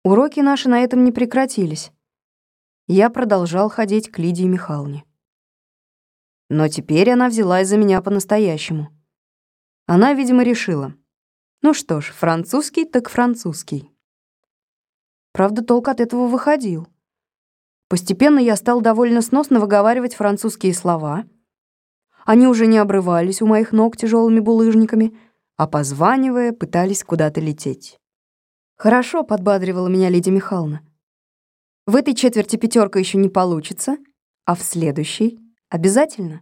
Уроки наши на этом не прекратились. Я продолжал ходить к Лидии Михайловне. Но теперь она взялась за меня по-настоящему. Она, видимо, решила: ну что ж, французский так французский. Правда, толк от этого выходил. Постепенно я стал довольно сносно выговаривать французские слова. Они уже не обрывались у моих ног тяжелыми булыжниками, а, позванивая, пытались куда-то лететь. «Хорошо», — подбадривала меня Лидия Михайловна. «В этой четверти пятерка еще не получится, а в следующей — обязательно».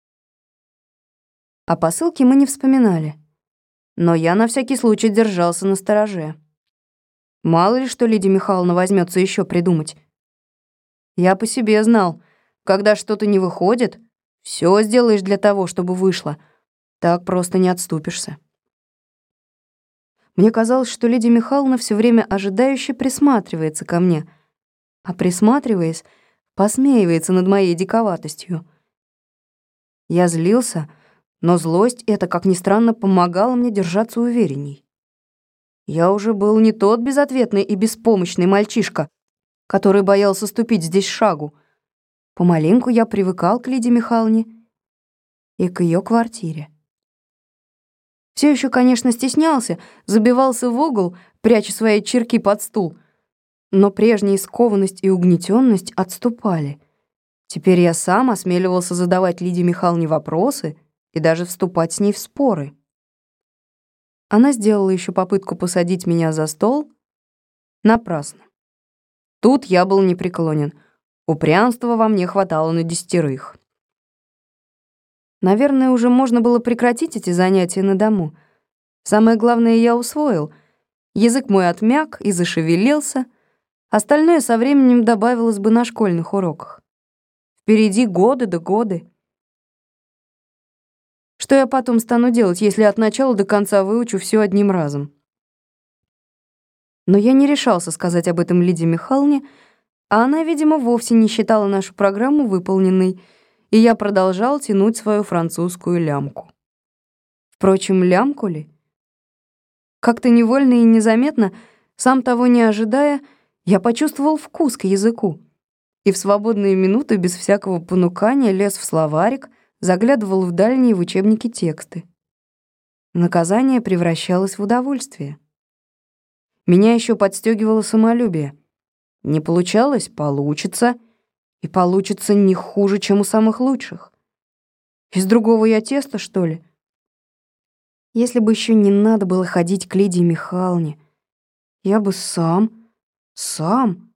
О посылке мы не вспоминали, но я на всякий случай держался настороже. Мало ли что Лидия Михайловна возьмется еще придумать. Я по себе знал, когда что-то не выходит, все сделаешь для того, чтобы вышло. Так просто не отступишься. Мне казалось, что Лидия Михайловна все время ожидающе присматривается ко мне, а присматриваясь, посмеивается над моей диковатостью. Я злился, но злость эта, как ни странно, помогала мне держаться уверенней. Я уже был не тот безответный и беспомощный мальчишка, который боялся ступить здесь шагу. Помаленьку я привыкал к Лидии Михайловне и к ее квартире. Все еще, конечно, стеснялся, забивался в угол, пряча свои черки под стул, но прежняя скованность и угнетенность отступали. Теперь я сам осмеливался задавать Лидии Михайловне вопросы и даже вступать с ней в споры. Она сделала еще попытку посадить меня за стол. Напрасно. Тут я был непреклонен. Упрямства во мне хватало на 10. Наверное, уже можно было прекратить эти занятия на дому. Самое главное я усвоил. Язык мой отмяк и зашевелился. Остальное со временем добавилось бы на школьных уроках. Впереди годы да годы. Что я потом стану делать, если от начала до конца выучу все одним разом? Но я не решался сказать об этом Лидии Михайловне, а она, видимо, вовсе не считала нашу программу выполненной, и я продолжал тянуть свою французскую лямку. Впрочем, лямку ли? Как-то невольно и незаметно, сам того не ожидая, я почувствовал вкус к языку, и в свободные минуты без всякого понукания лез в словарик, заглядывал в дальние в учебники тексты. Наказание превращалось в удовольствие. Меня еще подстегивало самолюбие. Не получалось — получится, и получится не хуже, чем у самых лучших. Из другого я теста, что ли? Если бы еще не надо было ходить к Лидии Михайловне, я бы сам